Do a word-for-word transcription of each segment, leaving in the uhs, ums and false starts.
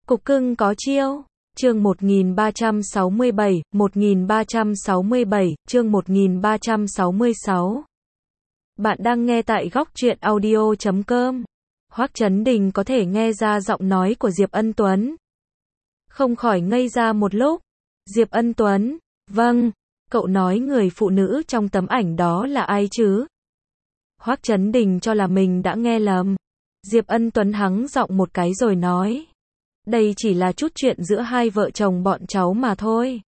Cục cưng có chiêu. Chương một nghìn ba trăm sáu mươi bảy, một nghìn ba trăm sáu mươi bảy, chương một nghìn ba trăm sáu mươi sáu. Bạn đang nghe tại góc truyện audio chấm com. Hoắc Chấn Đình có thể nghe ra giọng nói của Diệp Ân Tuấn. Không khỏi ngây ra một lúc. Diệp Ân Tuấn, vâng, cậu nói người phụ nữ trong tấm ảnh đó là ai chứ? Hoắc Chấn Đình cho là mình đã nghe lầm. Diệp Ân Tuấn hắng giọng một cái rồi nói. Đây chỉ là chút chuyện giữa hai vợ chồng bọn cháu mà thôi.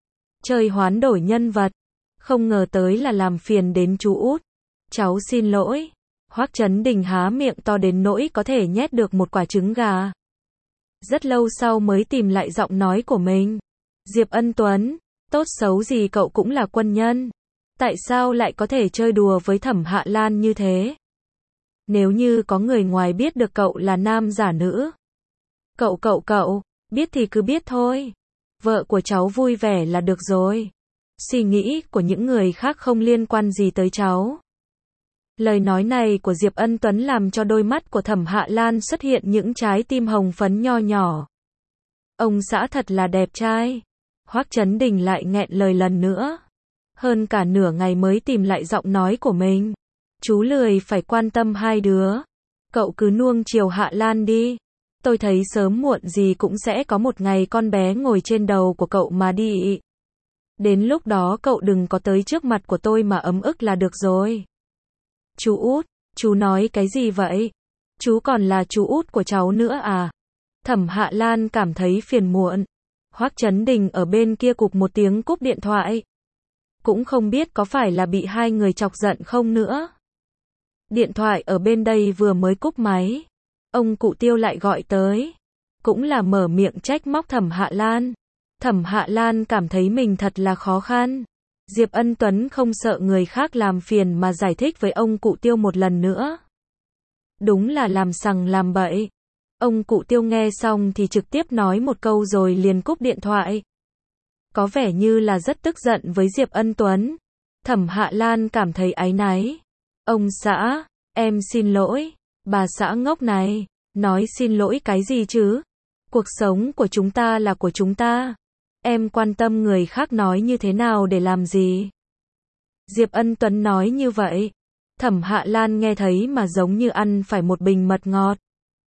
Chơi hoán đổi nhân vật. Không ngờ tới là làm phiền đến chú út. Cháu xin lỗi. Hoắc Chấn Đình há miệng to đến nỗi có thể nhét được một quả trứng gà. Rất lâu sau mới tìm lại giọng nói của mình. Diệp Ân Tuấn, tốt xấu gì cậu cũng là quân nhân. Tại sao lại có thể chơi đùa với Thẩm Hạ Lan như thế? Nếu như có người ngoài biết được cậu là nam giả nữ. Cậu cậu cậu, biết thì cứ biết thôi. Vợ của cháu vui vẻ là được rồi. Suy nghĩ của những người khác không liên quan gì tới cháu. Lời nói này của Diệp Ân Tuấn làm cho đôi mắt của Thẩm Hạ Lan xuất hiện những trái tim hồng phấn nho nhỏ. Ông xã thật là đẹp trai. Hoắc Chấn Đình lại nghẹn lời lần nữa. Hơn cả nửa ngày mới tìm lại giọng nói của mình. Chú lười phải quan tâm hai đứa. Cậu cứ nuông chiều Hạ Lan đi. Tôi thấy sớm muộn gì cũng sẽ có một ngày con bé ngồi trên đầu của cậu mà đi. Đến lúc đó cậu đừng có tới trước mặt của tôi mà ấm ức là được rồi. Chú út, chú nói cái gì vậy? Chú còn là chú út của cháu nữa à? Thẩm Hạ Lan cảm thấy phiền muộn. Hoắc Chấn Đình ở bên kia cục một tiếng cúp điện thoại. Cũng không biết có phải là bị hai người chọc giận không nữa. Điện thoại ở bên đây vừa mới cúp máy. Ông cụ Tiêu lại gọi tới. Cũng là mở miệng trách móc Thẩm Hạ Lan. Thẩm Hạ Lan cảm thấy mình thật là khó khăn. Diệp Ân Tuấn không sợ người khác làm phiền mà giải thích với ông cụ Tiêu một lần nữa. Đúng là làm sằng làm bậy. Ông cụ Tiêu nghe xong thì trực tiếp nói một câu rồi liền cúp điện thoại. Có vẻ như là rất tức giận với Diệp Ân Tuấn. Thẩm Hạ Lan cảm thấy áy náy. Ông xã, em xin lỗi. Bà xã ngốc này, nói xin lỗi cái gì chứ? Cuộc sống của chúng ta là của chúng ta. Em quan tâm người khác nói như thế nào để làm gì? Diệp Ân Tuấn nói như vậy. Thẩm Hạ Lan nghe thấy mà giống như ăn phải một bình mật ngọt.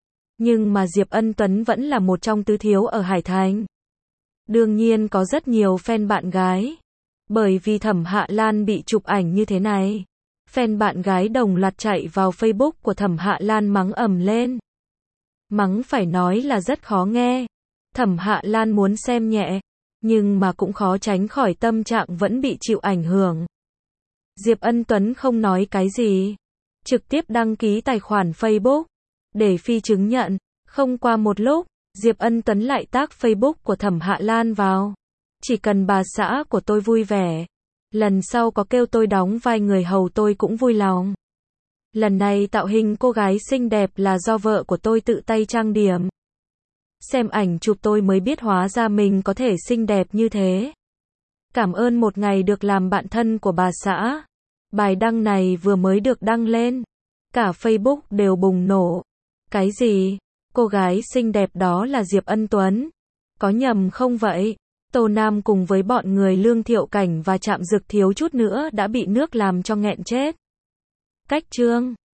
Nhưng mà Diệp Ân Tuấn vẫn là một trong tứ thiếu ở Hải Thành. Đương nhiên có rất nhiều fan bạn gái. Bởi vì Thẩm Hạ Lan bị chụp ảnh như thế này. Fan bạn gái đồng loạt chạy vào Facebook của Thẩm Hạ Lan mắng ầm lên. Mắng phải nói là rất khó nghe. Thẩm Hạ Lan muốn xem nhẹ, nhưng mà cũng khó tránh khỏi tâm trạng vẫn bị chịu ảnh hưởng. Diệp Ân Tuấn không nói cái gì. Trực tiếp đăng ký tài khoản Facebook. Để phi chứng nhận. Không qua một lúc, Diệp Ân Tuấn lại tác Facebook của Thẩm Hạ Lan vào. Chỉ cần bà xã của tôi vui vẻ. Lần sau có kêu tôi đóng vai người hầu tôi cũng vui lòng. Lần này tạo hình cô gái xinh đẹp là do vợ của tôi tự tay trang điểm. Xem ảnh chụp tôi mới biết hóa ra mình có thể xinh đẹp như thế. Cảm ơn một ngày được làm bạn thân của bà xã. Bài đăng này vừa mới được đăng lên. Cả Facebook đều bùng nổ. Cái gì? Cô gái xinh đẹp đó là Diệp Ân Tuấn. Có nhầm không vậy? Tô Nam cùng với bọn người Lương Thiệu Cảnh và Trạm Dực thiếu chút nữa đã bị nước làm cho nghẹn chết. Cách chương